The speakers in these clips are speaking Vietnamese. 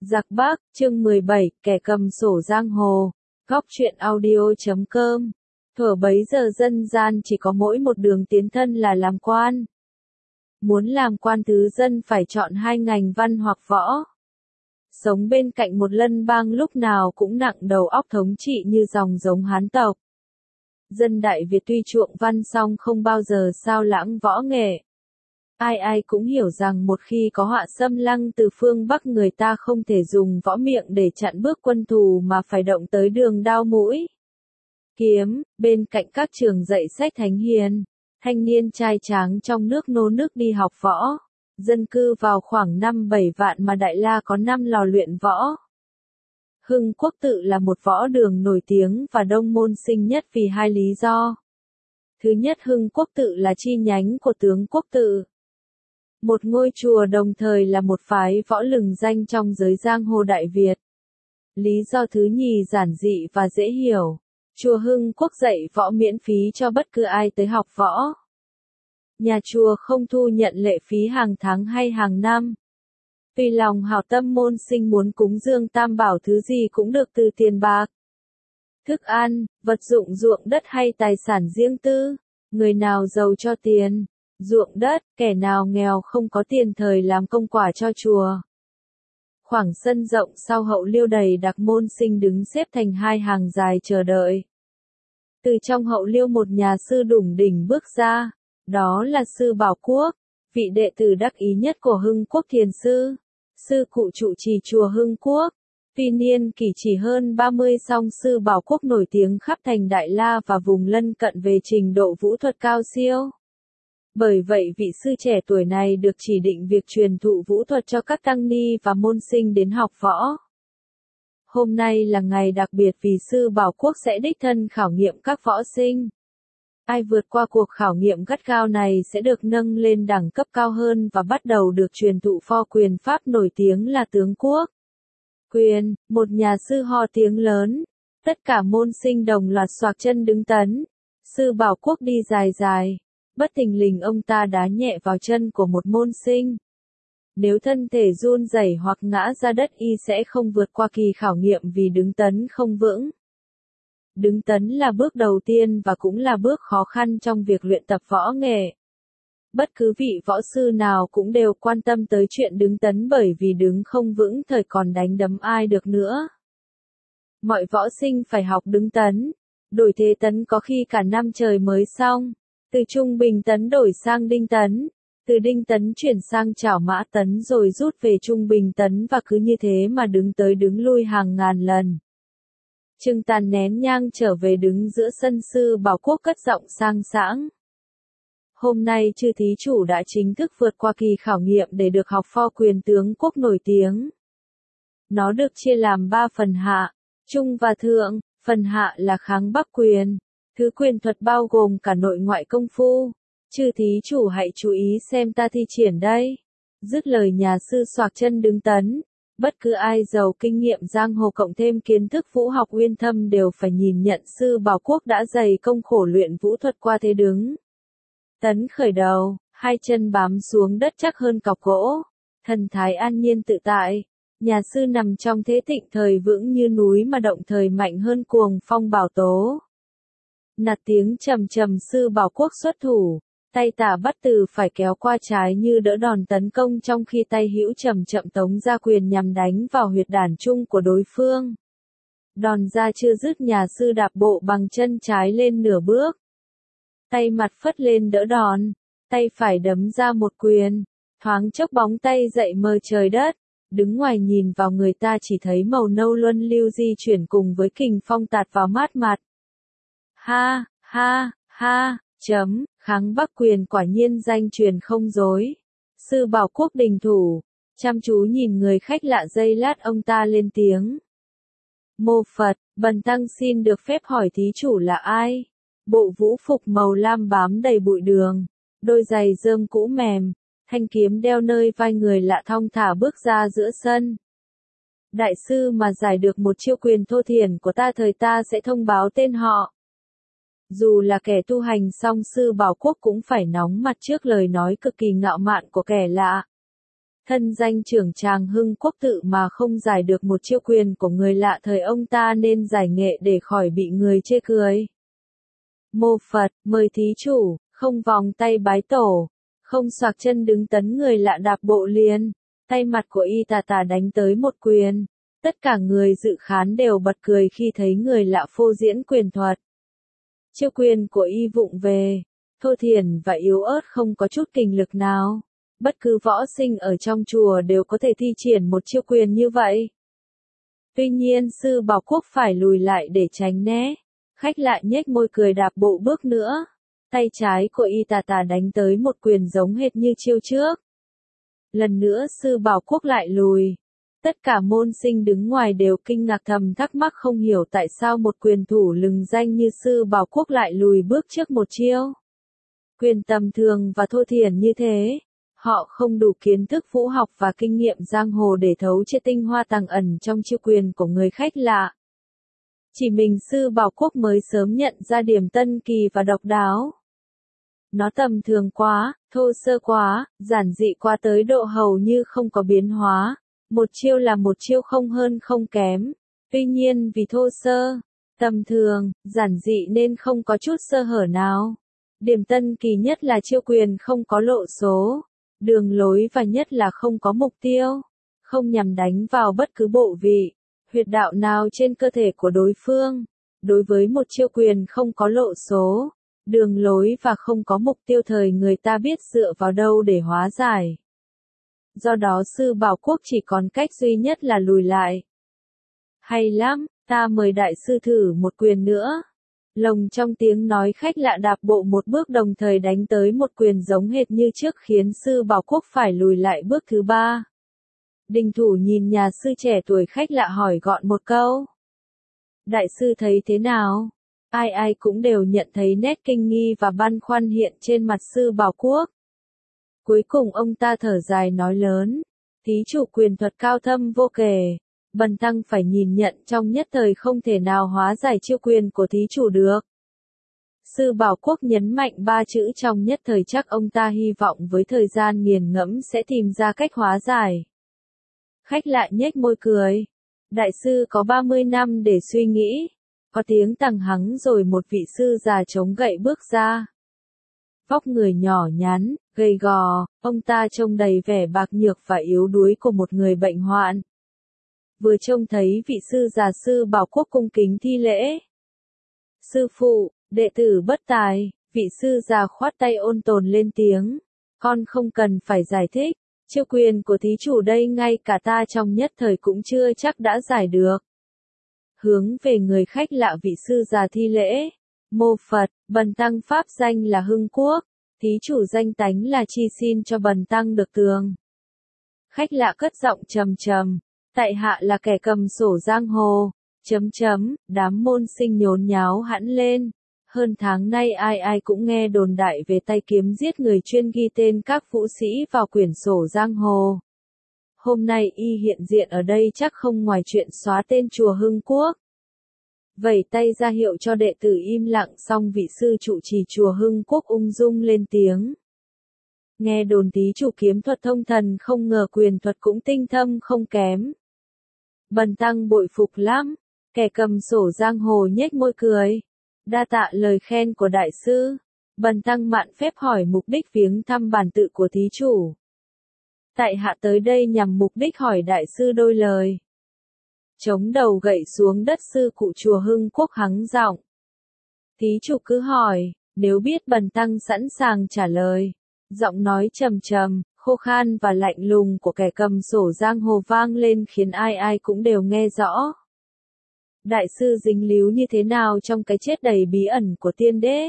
Giặc Bắc, chương 17, kẻ cầm sổ giang hồ. Góc truyện audio.com. Thuở bấy giờ dân gian chỉ có mỗi một đường tiến thân là làm quan. Muốn làm quan thứ dân phải chọn hai ngành văn hoặc võ. Sống bên cạnh một lân bang lúc nào cũng nặng đầu óc thống trị như dòng giống Hán tộc. Dân Đại Việt tuy chuộng văn song không bao giờ sao lãng võ nghệ. Ai ai cũng hiểu rằng một khi có họa xâm lăng từ phương Bắc, người ta không thể dùng võ miệng để chặn bước quân thù mà phải động tới đường đao mũi kiếm. Bên cạnh các trường dạy sách thánh hiền, thanh niên trai tráng trong nước nô nức đi học võ. Dân cư vào khoảng 5-7 vạn mà Đại La có 5 lò luyện võ. Hưng Quốc Tự là một võ đường nổi tiếng và đông môn sinh nhất vì hai lý do. Thứ nhất, Hưng Quốc Tự là chi nhánh của Tướng Quốc Tự, một ngôi chùa đồng thời là một phái võ lừng danh trong giới giang hồ Đại Việt. Lý do thứ nhì giản dị và dễ hiểu. Chùa Hưng Quốc dạy võ miễn phí cho bất cứ ai tới học võ. Nhà chùa không thu nhận lệ phí hàng tháng hay hàng năm. Tùy lòng hảo tâm môn sinh muốn cúng dường tam bảo thứ gì cũng được, từ tiền bạc, thức ăn, vật dụng ruộng đất hay tài sản riêng tư. Người nào giàu cho tiền, ruộng đất, kẻ nào nghèo không có tiền thời làm công quả cho chùa. Khoảng sân rộng sau hậu liêu đầy đặc môn sinh đứng xếp thành hai hàng dài chờ đợi. Từ trong hậu liêu một nhà sư đủng đỉnh bước ra, đó là sư Bảo Quốc, vị đệ tử đắc ý nhất của Hưng Quốc Thiền Sư, sư cụ trụ trì chùa Hưng Quốc. Tuy niên kỷ chỉ hơn 30, song sư Bảo Quốc nổi tiếng khắp thành Đại La và vùng lân cận về trình độ vũ thuật cao siêu. Bởi vậy vị sư trẻ tuổi này được chỉ định việc truyền thụ vũ thuật cho các tăng ni và môn sinh đến học võ. Hôm nay là ngày đặc biệt vì sư Bảo Quốc sẽ đích thân khảo nghiệm các võ sinh. Ai vượt qua cuộc khảo nghiệm gắt gao này sẽ được nâng lên đẳng cấp cao hơn và bắt đầu được truyền thụ pho quyền pháp nổi tiếng là Tướng Quốc Quyền. Một nhà sư ho tiếng lớn. Tất cả môn sinh đồng loạt xoạc chân đứng tấn. Sư Bảo Quốc đi dài dài. Bất thình lình ông ta đá nhẹ vào chân của một môn sinh. Nếu thân thể run rẩy hoặc ngã ra đất, y sẽ không vượt qua kỳ khảo nghiệm vì đứng tấn không vững. Đứng tấn là bước đầu tiên và cũng là bước khó khăn trong việc luyện tập võ nghệ. Bất cứ vị võ sư nào cũng đều quan tâm tới chuyện đứng tấn, bởi vì đứng không vững thời còn đánh đấm ai được nữa. Mọi võ sinh phải học đứng tấn. Đổi thế tấn có khi cả năm trời mới xong. Từ trung bình tấn đổi sang đinh tấn. Từ đinh tấn chuyển sang chảo mã tấn rồi rút về trung bình tấn, và cứ như thế mà đứng tới đứng lui hàng ngàn lần. Trưng tàn nén nhang trở về đứng giữa sân, sư Bảo Quốc cất giọng sang sảng. Hôm nay chư thí chủ đã chính thức vượt qua kỳ khảo nghiệm để được học pho quyền Tướng Quốc nổi tiếng. Nó được chia làm 3 phần hạ, trung và thượng. Phần hạ là kháng Bắc quyền. Thứ quyền thuật bao gồm cả nội ngoại công phu. Chư thí chủ hãy chú ý xem ta thi triển đây. Dứt lời, nhà sư xoạc chân đứng tấn. Bất cứ ai giàu kinh nghiệm giang hồ cộng thêm kiến thức vũ học uyên thâm đều phải nhìn nhận sư Bảo Quốc đã dày công khổ luyện vũ thuật qua thế đứng tấn khởi đầu, hai chân bám xuống đất chắc hơn cọc gỗ, thần thái an nhiên tự tại. Nhà sư nằm trong thế thịnh thời vững như núi mà động thời mạnh hơn cuồng phong bão tố. Nạt tiếng trầm trầm, sư Bảo Quốc xuất thủ, tay tả bắt từ phải kéo qua trái như đỡ đòn tấn công, trong khi tay hữu chậm chậm tống ra quyền nhằm đánh vào huyệt đàn trung của đối phương. Đòn ra chưa dứt, nhà sư đạp bộ bằng chân trái lên nửa bước. Tay mặt phất lên đỡ đòn, tay phải đấm ra một quyền, thoáng chốc bóng tay dậy mờ trời đất. Đứng ngoài nhìn vào, người ta chỉ thấy màu nâu luân lưu di chuyển cùng với kình phong tạt vào mát mặt. Ha, ha, ha, kháng Bắc quyền quả nhiên danh truyền không dối. Sư Bảo Quốc đình thủ, chăm chú nhìn người khách lạ giây lát, ông ta lên tiếng. Mô Phật, bần tăng xin được phép hỏi thí chủ là ai? Bộ vũ phục màu lam bám đầy bụi đường, đôi giày rơm cũ mềm, thanh kiếm đeo nơi vai, người lạ thong thả bước ra giữa sân. Đại sư mà giải được một chiêu quyền thô thiển của ta, thời ta sẽ thông báo tên họ. Dù là kẻ tu hành, song sư Bảo Quốc cũng phải nóng mặt trước lời nói cực kỳ ngạo mạn của kẻ lạ. Thân danh trưởng tràng Hưng Quốc tự mà không giải được một chiêu quyền của người lạ thời ông ta nên giải nghệ để khỏi bị người chê cười. Mô Phật, mời thí chủ, không vòng tay bái tổ, không xoạc chân đứng tấn người lạ đạp bộ liền, tay mặt của y tà tà đánh tới một quyền. Tất cả người dự khán đều bật cười khi thấy người lạ phô diễn quyền thuật. Chiêu quyền của y vụng về, thô thiển và yếu ớt không có chút kình lực nào. Bất cứ võ sinh ở trong chùa đều có thể thi triển một chiêu quyền như vậy. Tuy nhiên sư Bảo Quốc phải lùi lại để tránh né. Khách lại nhếch môi cười đạp bộ bước nữa. Tay trái của y tà tà đánh tới một quyền giống hệt như chiêu trước. Lần nữa sư Bảo Quốc lại lùi. Tất cả môn sinh đứng ngoài đều kinh ngạc thầm thắc mắc không hiểu tại sao một quyền thủ lừng danh như sư Bảo Quốc lại lùi bước trước một chiêu. Quyền tầm thường và thô thiển như thế. Họ không đủ kiến thức vũ học và kinh nghiệm giang hồ để thấu triệt tinh hoa tàng ẩn trong chiêu quyền của người khách lạ. Chỉ mình sư Bảo Quốc mới sớm nhận ra điểm tân kỳ và độc đáo. Nó tầm thường quá, thô sơ quá, giản dị quá tới độ hầu như không có biến hóa. Một chiêu là một chiêu không hơn không kém. Tuy nhiên vì thô sơ, tầm thường, giản dị nên không có chút sơ hở nào. Điểm tân kỳ nhất là chiêu quyền không có lộ số, đường lối và nhất là không có mục tiêu, không nhằm đánh vào bất cứ bộ vị, huyệt đạo nào trên cơ thể của đối phương. Đối với một chiêu quyền không có lộ số, đường lối và không có mục tiêu thời người ta biết dựa vào đâu để hóa giải. Do đó sư Bảo Quốc chỉ còn cách duy nhất là lùi lại. Hay lắm, ta mời đại sư thử một quyền nữa. Lồng trong tiếng nói khách lạ đạp bộ một bước đồng thời đánh tới một quyền giống hệt như trước khiến sư Bảo Quốc phải lùi lại bước thứ ba. Đình thủ nhìn nhà sư trẻ tuổi khách lạ hỏi gọn một câu. Đại sư thấy thế nào? Ai ai cũng đều nhận thấy nét kinh nghi và băn khoăn hiện trên mặt sư Bảo Quốc. Cuối cùng ông ta thở dài nói lớn. Thí chủ quyền thuật cao thâm vô kể. Bần tăng phải nhìn nhận trong nhất thời không thể nào hóa giải chiêu quyền của thí chủ được. Sư Bảo Quốc nhấn mạnh ba chữ trong nhất thời chắc ông ta hy vọng với thời gian nghiền ngẫm sẽ tìm ra cách hóa giải. Khách lại nhếch môi cười. Đại sư có 30 năm để suy nghĩ. Có tiếng tằng hắng rồi một vị sư già chống gậy bước ra. Vóc người nhỏ nhắn, gầy gò, ông ta trông đầy vẻ bạc nhược và yếu đuối của một người bệnh hoạn. Vừa trông thấy vị sư già sư Bảo Quốc cung kính thi lễ. Sư phụ, đệ tử bất tài, vị sư già khoát tay ôn tồn lên tiếng. Con không cần phải giải thích, chiêu quyền của thí chủ đây ngay cả ta trong nhất thời cũng chưa chắc đã giải được. Hướng về người khách lạ vị sư già thi lễ. Mô Phật, bần tăng pháp danh là Hưng Quốc, thí chủ danh tánh là chi xin cho bần tăng được tường. Khách lạ cất giọng trầm trầm. Tại hạ là kẻ cầm sổ giang hồ, đám môn sinh nhốn nháo hẳn lên. Hơn tháng nay ai ai cũng nghe đồn đại về tay kiếm giết người chuyên ghi tên các vũ sĩ vào quyển sổ giang hồ. Hôm nay y hiện diện ở đây chắc không ngoài chuyện xóa tên chùa Hưng Quốc. Vẩy tay ra hiệu cho đệ tử im lặng xong vị sư trụ trì chùa Hưng Quốc ung dung lên tiếng. Nghe đồn thí chủ kiếm thuật thông thần không ngờ quyền thuật cũng tinh thâm không kém. Bần tăng bội phục lắm, kẻ cầm sổ giang hồ nhếch môi cười. Đa tạ lời khen của đại sư. Bần tăng mạn phép hỏi mục đích viếng thăm bản tự của thí chủ. Tại hạ tới đây nhằm mục đích hỏi đại sư đôi lời. Chống đầu gậy xuống đất sư cụ chùa Hưng Quốc hắng giọng. Thí chủ cứ hỏi, nếu biết bần tăng sẵn sàng trả lời. Giọng nói trầm trầm, khô khan và lạnh lùng của kẻ cầm sổ giang hồ vang lên khiến ai ai cũng đều nghe rõ. Đại sư dính líu như thế nào trong cái chết đầy bí ẩn của tiên đế?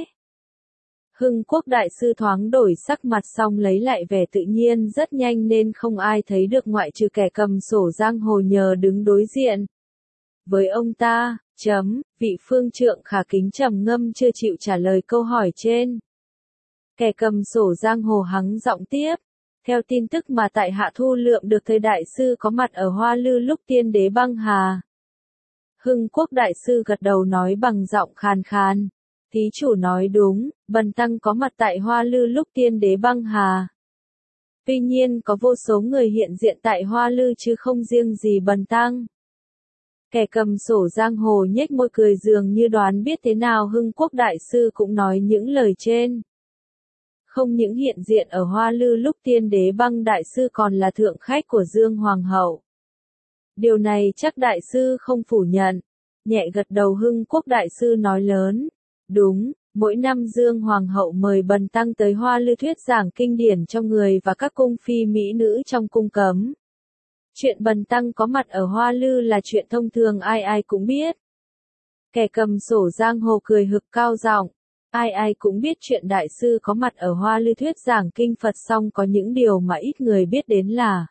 Hưng Quốc đại sư thoáng đổi sắc mặt xong lấy lại vẻ tự nhiên rất nhanh nên không ai thấy được ngoại trừ kẻ cầm sổ giang hồ nhờ đứng đối diện. Với ông ta, vị phương trượng khả kính trầm ngâm chưa chịu trả lời câu hỏi trên. Kẻ cầm sổ giang hồ hắng giọng tiếp. Theo tin tức mà tại hạ thu lượm được thời đại sư có mặt ở Hoa Lư lúc tiên đế băng hà. Hưng Quốc đại sư gật đầu nói bằng giọng khàn khàn. Thí chủ nói đúng, bần tăng có mặt tại Hoa Lư lúc tiên đế băng hà. Tuy nhiên có vô số người hiện diện tại Hoa Lư chứ không riêng gì Bần Tăng. Kẻ cầm sổ giang hồ nhếch môi cười dường như đoán biết thế nào Hưng Quốc Đại Sư cũng nói những lời trên. Không những hiện diện ở Hoa Lư lúc Tiên Đế Băng Đại Sư còn là thượng khách của Dương Hoàng hậu. Điều này chắc Đại Sư không phủ nhận. Nhẹ gật đầu Hưng Quốc Đại Sư nói lớn. Đúng, mỗi năm Dương Hoàng hậu mời Bần Tăng tới Hoa Lư thuyết giảng kinh điển cho người và các cung phi mỹ nữ trong cung cấm. Chuyện Bần Tăng có mặt ở Hoa Lư là chuyện thông thường ai ai cũng biết. Kẻ cầm sổ giang hồ cười hực cao giọng. Ai ai cũng biết chuyện Đại Sư có mặt ở Hoa Lư thuyết giảng kinh Phật, song có những điều mà ít người biết đến là.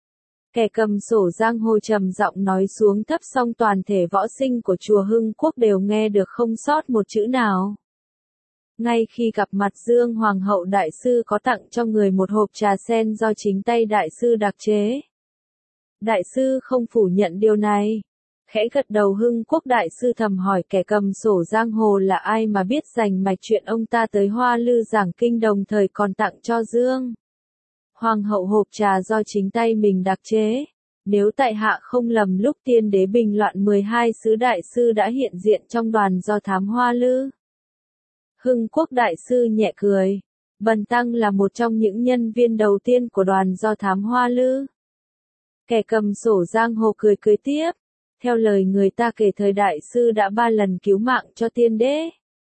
Kẻ cầm sổ giang hồ trầm giọng nói xuống thấp, song toàn thể võ sinh của chùa Hưng Quốc đều nghe được không sót một chữ nào. Ngay khi gặp mặt Dương Hoàng hậu, Đại Sư có tặng cho người một hộp trà sen do chính tay Đại Sư đặc chế. Đại Sư không phủ nhận điều này. Khẽ gật đầu Hưng Quốc Đại Sư thầm hỏi kẻ cầm sổ giang hồ là ai mà biết rành mạch chuyện ông ta tới Hoa Lư giảng kinh, đồng thời còn tặng cho Dương Hoàng hậu hộp trà do chính tay mình đặc chế. Nếu tại hạ không lầm, lúc Tiên Đế bình loạn 12 sứ Đại Sư đã hiện diện trong đoàn do thám Hoa Lư. Hưng Quốc Đại Sư nhẹ cười. Bần Tăng là một trong những nhân viên đầu tiên của đoàn do thám Hoa Lư. Kẻ cầm sổ giang hồ cười cười tiếp. Theo lời người ta kể, thời Đại Sư đã 3 lần cứu mạng cho Tiên Đế.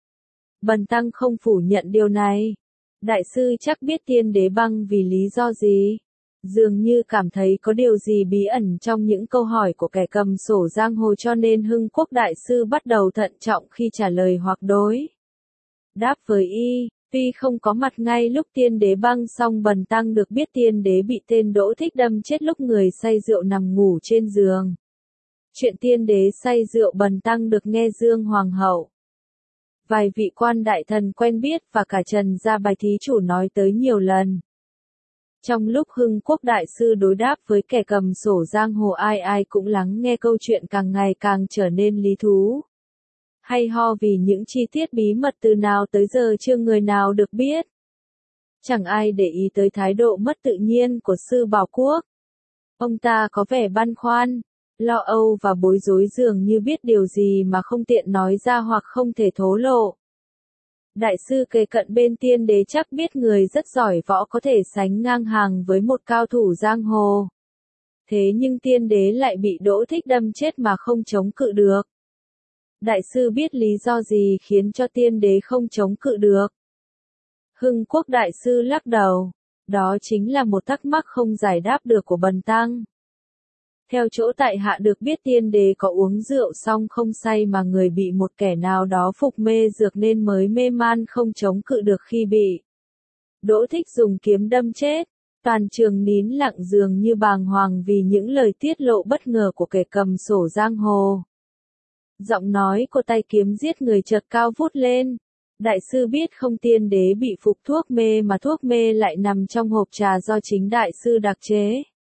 Bần Tăng không phủ nhận điều này. Đại Sư chắc biết Tiên Đế băng vì lý do gì? Dường như cảm thấy có điều gì bí ẩn trong những câu hỏi của kẻ cầm sổ giang hồ, cho nên Hưng Quốc Đại Sư bắt đầu thận trọng khi trả lời hoặc đối đáp với y. Tuy không có mặt ngay lúc Tiên Đế băng, song Bần Tăng được biết Tiên Đế bị tên Đỗ Thích đâm chết lúc người say rượu nằm ngủ trên giường. Chuyện Tiên Đế say rượu Bần Tăng được nghe Dương Hoàng hậu, vài vị quan đại thần quen biết và cả Trần Gia Bài thí chủ nói tới nhiều lần. Trong lúc Hưng Quốc Đại Sư đối đáp với kẻ cầm sổ giang hồ, ai ai cũng lắng nghe, câu chuyện càng ngày càng trở nên lý thú. Hay ho vì những chi tiết bí mật từ nào tới giờ chưa người nào được biết. Chẳng ai để ý tới thái độ mất tự nhiên của Sư Bảo Quốc. Ông ta có vẻ băn khoăn, lo âu và bối rối, dường như biết điều gì mà không tiện nói ra hoặc không thể thổ lộ. Đại Sư kề cận bên Tiên Đế chắc biết người rất giỏi võ, có thể sánh ngang hàng với một cao thủ giang hồ. Thế nhưng Tiên Đế lại bị Đỗ Thích đâm chết mà không chống cự được. Đại Sư biết lý do gì khiến cho Tiên Đế không chống cự được? Hưng Quốc Đại Sư lắc đầu. Đó chính là một thắc mắc không giải đáp được của Bần Tăng. Theo chỗ tại hạ được biết, Tiên Đế có uống rượu xong không say mà người bị một kẻ nào đó phục mê dược nên mới mê man không chống cự được khi bị Đỗ Thích dùng kiếm đâm chết. Toàn trường nín lặng dường như bàng hoàng vì những lời tiết lộ bất ngờ của kẻ cầm sổ giang hồ. Giọng nói của tay kiếm giết người chợt cao vút lên. Đại Sư biết không, Tiên Đế bị phục thuốc mê mà thuốc mê lại nằm trong hộp trà do chính Đại Sư đặc chế.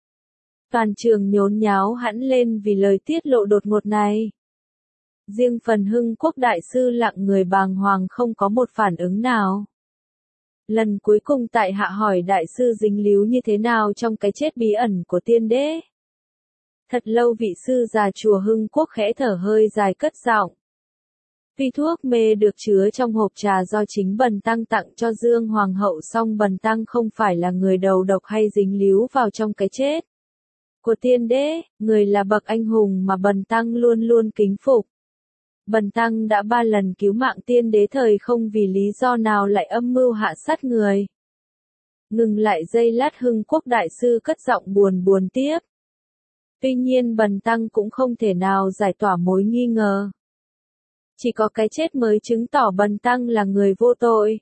Toàn trường nhốn nháo hẳn lên vì lời tiết lộ đột ngột này. Riêng phần Hưng Quốc Đại Sư lặng người bàng hoàng, không có một phản ứng nào. Lần cuối cùng tại hạ hỏi Đại Sư dính líu như thế nào trong cái chết bí ẩn của Tiên Đế. Thật lâu vị sư già chùa Hưng Quốc khẽ thở hơi dài cất giọng. Tuy thuốc mê được chứa trong hộp trà do chính Bần Tăng tặng cho Dương Hoàng hậu, song Bần Tăng không phải là người đầu độc hay dính líu vào trong cái chết của Tiên Đế. Người là bậc anh hùng mà Bần Tăng luôn luôn kính phục. Bần Tăng đã 3 lần cứu mạng Tiên Đế, thời không vì lý do nào lại âm mưu hạ sát người. Ngừng lại giây lát, Hưng Quốc Đại Sư cất giọng buồn buồn tiếp. Tuy nhiên Bần Tăng cũng không thể nào giải tỏa mối nghi ngờ. Chỉ có cái chết mới chứng tỏ Bần Tăng là người vô tội.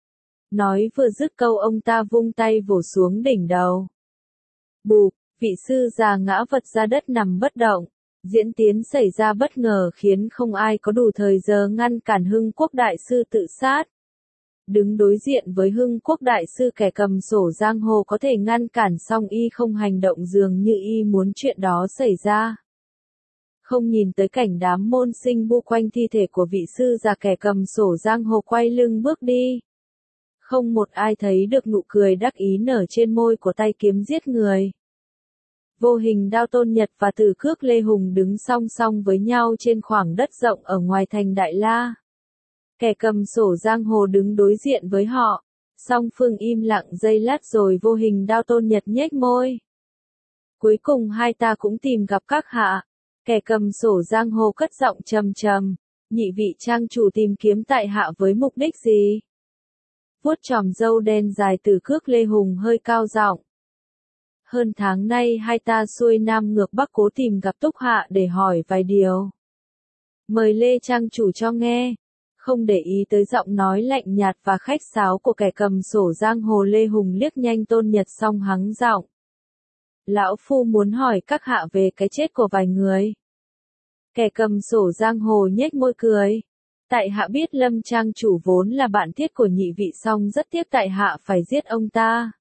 Nói vừa dứt câu, ông ta vung tay vỗ xuống đỉnh đầu. Bụp, vị sư già ngã vật ra đất nằm bất động. Diễn tiến xảy ra bất ngờ khiến không ai có đủ thời giờ ngăn cản Hưng Quốc Đại Sư tự sát. Đứng đối diện với Hưng Quốc Đại Sư, kẻ cầm sổ giang hồ có thể ngăn cản, song y không hành động, dường như y muốn chuyện đó xảy ra. Không nhìn tới cảnh đám môn sinh bu quanh thi thể của vị sư già, kẻ cầm sổ giang hồ quay lưng bước đi. Không một ai thấy được nụ cười đắc ý nở trên môi của tay kiếm giết người. Vô hình đao Tôn Nhật và Từ Khước Lê Hùng đứng song song với nhau trên khoảng đất rộng ở ngoài thành Đại La. Kẻ cầm sổ giang hồ đứng đối diện với họ. Song phương im lặng giây lát rồi vô hình đao Tôn Nhật nhếch môi. Cuối cùng hai ta cũng tìm gặp các hạ. Kẻ cầm sổ giang hồ cất giọng trầm trầm. Nhị vị trang chủ tìm kiếm tại hạ với mục đích gì? Vuốt chòm râu đen dài Từ Khước Lê Hùng hơi cao giọng. Hơn tháng nay hai ta xuôi nam ngược bắc cố tìm gặp Túc hạ để hỏi vài điều. Mời Lê trang chủ cho nghe. Không để ý tới giọng nói lạnh nhạt và khách sáo của kẻ cầm sổ giang hồ, Lê Hùng liếc nhanh Tôn Nhật xong hắng giọng. Lão phu muốn hỏi các hạ về cái chết của vài người. Kẻ cầm sổ giang hồ nhếch môi cười. Tại hạ biết Lâm trang chủ vốn là bạn thiết của nhị vị, song rất tiếc tại hạ phải giết ông ta.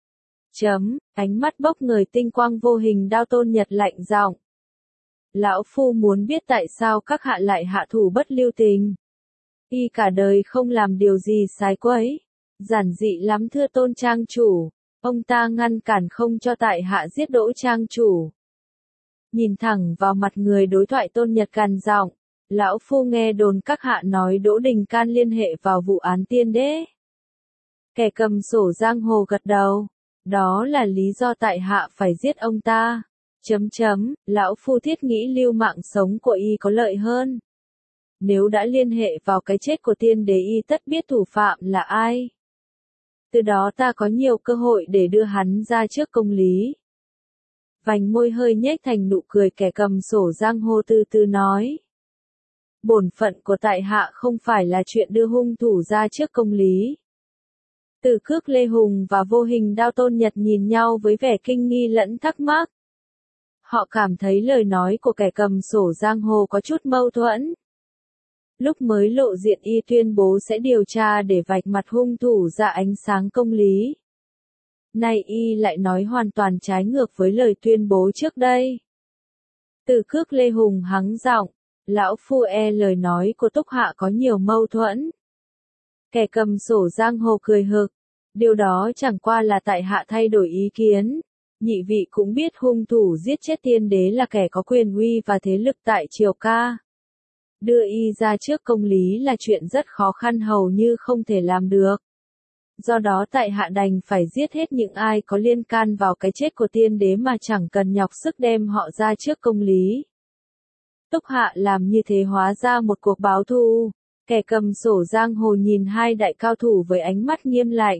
Ánh mắt bốc người tinh quang vô hình đao Tôn Nhật lạnh giọng. Lão phu muốn biết tại sao các hạ lại hạ thủ bất lưu tình. Y cả đời không làm điều gì sai quấy. Giản dị lắm thưa Tôn trang chủ. Ông ta ngăn cản không cho tại hạ giết Đỗ trang chủ. Nhìn thẳng vào mặt người đối thoại, Tôn Nhật gằn giọng. Lão phu nghe đồn các hạ nói Đỗ Đình Can liên hệ vào vụ án Tiên Đế. Kẻ cầm sổ giang hồ gật đầu. Đó là lý do tại hạ phải giết ông ta. Lão phu thiết nghĩ lưu mạng sống của y có lợi hơn. Nếu đã liên hệ vào cái chết của Tiên Đế, y tất biết thủ phạm là ai. Từ đó ta có nhiều cơ hội để đưa hắn ra trước công lý. Vành môi hơi nhếch thành nụ cười, kẻ cầm sổ giang hồ từ từ nói. Bổn phận của tại hạ không phải là chuyện đưa hung thủ ra trước công lý. Từ Khước Lê Hùng và vô hình đao Tôn Nhật nhìn nhau với vẻ kinh nghi lẫn thắc mắc. Họ cảm thấy lời nói của kẻ cầm sổ giang hồ có chút mâu thuẫn. Lúc mới lộ diện y tuyên bố sẽ điều tra để vạch mặt hung thủ ra ánh sáng công lý. Nay y lại nói hoàn toàn trái ngược với lời tuyên bố trước đây. Từ Khước Lê Hùng hắng giọng. Lão phu lời nói của Túc hạ có nhiều mâu thuẫn. Kẻ cầm sổ giang hồ cười hực. Điều đó chẳng qua là tại hạ thay đổi ý kiến. Nhị vị cũng biết hung thủ giết chết Tiên Đế là kẻ có quyền uy và thế lực tại Triều Ca. Đưa y ra trước công lý là chuyện rất khó khăn, hầu như không thể làm được. Do đó tại hạ đành phải giết hết những ai có liên can vào cái chết của Tiên Đế mà chẳng cần nhọc sức đem họ ra trước công lý. Túc hạ làm như thế hóa ra một cuộc báo thù. Kẻ cầm sổ giang hồ nhìn hai đại cao thủ với ánh mắt nghiêm lạnh.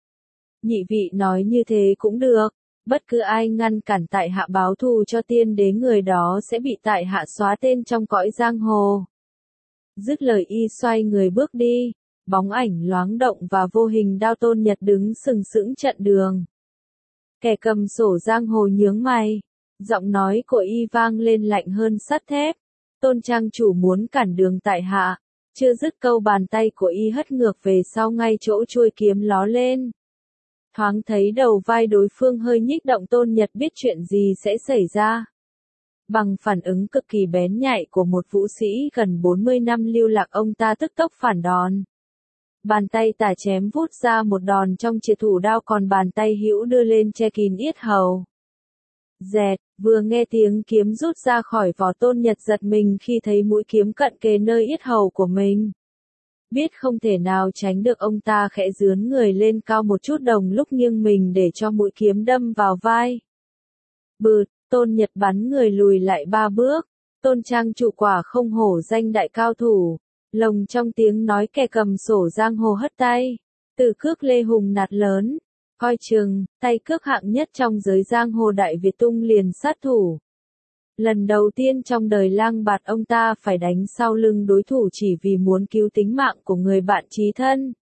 Nhị vị nói như thế cũng được. Bất cứ ai ngăn cản tại hạ báo thù cho Tiên Đế, người đó sẽ bị tại hạ xóa tên trong cõi giang hồ. Dứt lời y xoay người bước đi. Bóng ảnh loáng động và vô hình đao Tôn Nhật đứng sừng sững chặn đường. Kẻ cầm sổ giang hồ nhướng mày. Giọng nói của y vang lên lạnh hơn sắt thép. Tôn trang chủ muốn cản đường tại hạ. Chưa dứt câu, bàn tay của y hất ngược về sau ngay chỗ chuôi kiếm ló lên. Thoáng thấy đầu vai đối phương hơi nhích động, Tôn Nhật biết chuyện gì sẽ xảy ra. Bằng phản ứng cực kỳ bén nhạy của một vũ sĩ gần 40 năm lưu lạc, ông ta tức tốc phản đòn. Bàn tay tả chém vút ra một đòn trong triệt thủ đao, còn bàn tay hữu đưa lên che kín yết hầu. Dẹt, vừa nghe tiếng kiếm rút ra khỏi vỏ, Tôn Nhật giật mình khi thấy mũi kiếm cận kề nơi yết hầu của mình. Biết không thể nào tránh được, ông ta khẽ dướn người lên cao một chút, đồng lúc nghiêng mình để cho mũi kiếm đâm vào vai. Bụt, Tôn Nhật bắn người lùi lại 3 bước. Tôn trang chủ quả không hổ danh đại cao thủ. Lồng trong tiếng nói kẻ cầm sổ giang hồ hất tay. Từ Khước Lê Hùng nạt lớn. Coi chừng, tay cước hạng nhất trong giới giang hồ Đại Việt tung liền sát thủ. Lần đầu tiên trong đời Lang Bạt, ông ta phải đánh sau lưng đối thủ chỉ vì muốn cứu tính mạng của người bạn chí thân.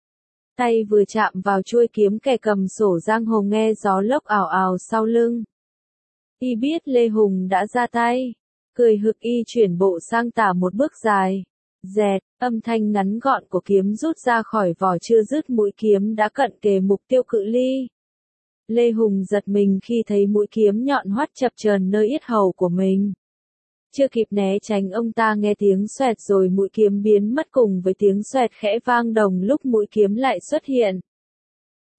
Tay vừa chạm vào chuôi kiếm, kẻ cầm sổ giang hồ nghe gió lốc ào ào sau lưng. Y biết Lê Hùng đã ra tay. Cười hực, y chuyển bộ sang tả một bước dài. Dẹt, âm thanh ngắn gọn của kiếm rút ra khỏi vỏ chưa dứt, mũi kiếm đã cận kề mục tiêu cự ly. Lê Hùng giật mình khi thấy mũi kiếm nhọn hoắt chập chờn nơi yết hầu của mình. Chưa kịp né tránh, ông ta nghe tiếng xoẹt rồi mũi kiếm biến mất cùng với tiếng xoẹt khẽ vang, đồng lúc mũi kiếm lại xuất hiện.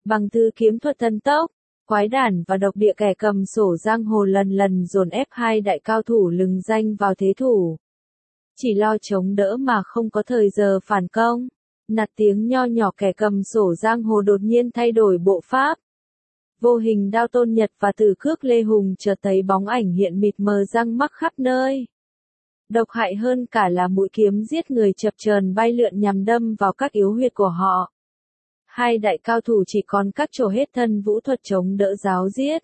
Bằng thư kiếm thuật thần tốc, quái đản và độc địa, kẻ cầm sổ giang hồ lần lần dồn ép hai đại cao thủ lừng danh vào thế thủ. Chỉ lo chống đỡ mà không có thời giờ phản công. Nạt tiếng nho nhỏ, kẻ cầm sổ giang hồ đột nhiên thay đổi bộ pháp. Vô hình đao Tôn Nhật và Tử Cước Lê Hùng chợt thấy bóng ảnh hiện mịt mờ răng mắc khắp nơi. Độc hại hơn cả là mũi kiếm giết người chập chờn bay lượn nhằm đâm vào các yếu huyệt của họ. Hai đại cao thủ chỉ còn các trổ hết thân vũ thuật chống đỡ giáo giết.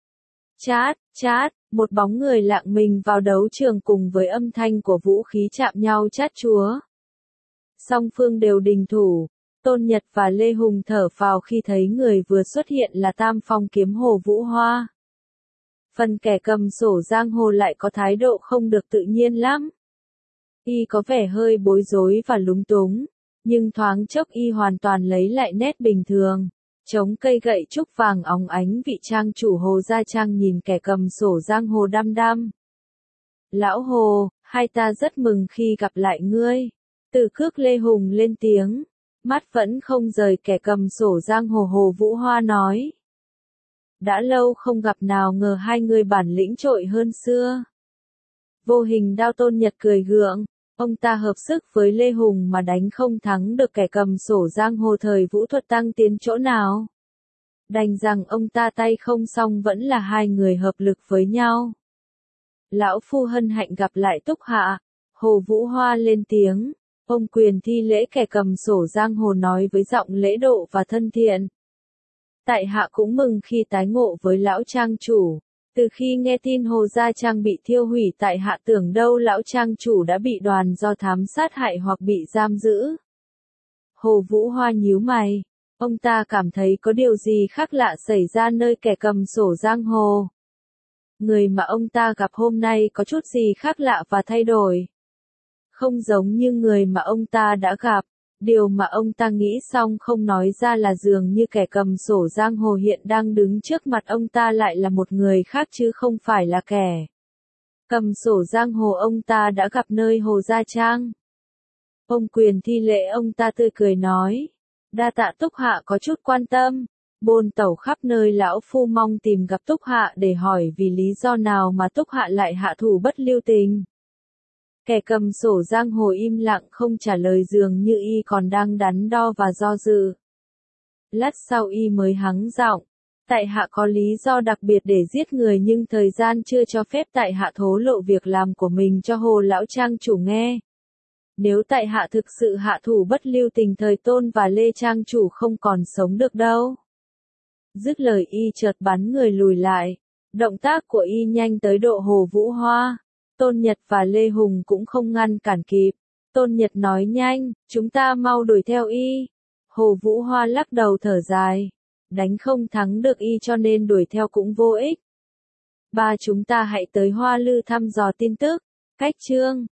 Chát, chát, một bóng người lạng mình vào đấu trường cùng với âm thanh của vũ khí chạm nhau chát chúa. Song phương đều đình thủ, Tôn Nhật và Lê Hùng thở phào khi thấy người vừa xuất hiện là Tam Phong kiếm Hồ Vũ Hoa. Phần kẻ cầm sổ giang hồ lại có thái độ không được tự nhiên lắm. Y có vẻ hơi bối rối và lúng túng, nhưng thoáng chốc y hoàn toàn lấy lại nét bình thường. Chống cây gậy trúc vàng óng ánh, vị trang chủ Hồ Gia Trang nhìn kẻ cầm sổ giang hồ đăm đăm. Lão Hồ, hai ta rất mừng khi gặp lại ngươi. Tử Cước Lê Hùng lên tiếng, mắt vẫn không rời kẻ cầm sổ giang hồ Hồ Vũ Hoa nói. Đã lâu không gặp, nào ngờ hai người bản lĩnh trội hơn xưa. Vô hình đao Tôn Nhật cười gượng, ông ta hợp sức với Lê Hùng mà đánh không thắng được kẻ cầm sổ giang hồ thời vũ thuật tăng tiến chỗ nào. Đành rằng ông ta tay không xong vẫn là hai người hợp lực với nhau. Lão phu hân hạnh gặp lại Túc Hạ. Hồ Vũ Hoa lên tiếng, ông quyền thi lễ kẻ cầm sổ giang hồ nói với giọng lễ độ và thân thiện. Tại hạ cũng mừng khi tái ngộ với lão trang chủ. Từ khi nghe tin Hồ Gia Trang bị thiêu hủy, tại hạ tưởng đâu lão trang chủ đã bị đoàn do thám sát hại hoặc bị giam giữ. Hồ Vũ Hoa nhíu mày, ông ta cảm thấy có điều gì khác lạ xảy ra nơi kẻ cầm sổ giang hồ. Người mà ông ta gặp hôm nay có chút gì khác lạ và thay đổi. Không giống như người mà ông ta đã gặp. Điều mà ông ta nghĩ xong không nói ra là dường như kẻ cầm sổ giang hồ hiện đang đứng trước mặt ông ta lại là một người khác chứ không phải là kẻ cầm sổ giang hồ ông ta đã gặp nơi Hồ Gia Trang. Ông quyền thi lễ, ông ta tươi cười nói, đa tạ Túc Hạ có chút quan tâm. Bôn tẩu khắp nơi, lão phu mong tìm gặp Túc Hạ để hỏi vì lý do nào mà Túc Hạ lại hạ thủ bất lưu tình. Kẻ cầm sổ giang hồ im lặng không trả lời, dường như y còn đang đắn đo và do dự. Lát sau y mới hắng giọng, tại hạ có lý do đặc biệt để giết người, nhưng thời gian chưa cho phép tại hạ thổ lộ việc làm của mình cho Hồ lão trang chủ nghe. Nếu tại hạ thực sự hạ thủ bất lưu tình, thời Tôn và Lê trang chủ không còn sống được đâu. Dứt lời y chợt bắn người lùi lại. Động tác của y nhanh tới độ Hồ Vũ Hoa, Tôn Nhật và Lê Hùng cũng không ngăn cản kịp. Tôn Nhật nói nhanh, chúng ta mau đuổi theo y. Hồ Vũ Hoa lắc đầu thở dài. Đánh không thắng được y cho nên đuổi theo cũng vô ích. Ba chúng ta hãy tới Hoa Lư thăm dò tin tức. Cách chương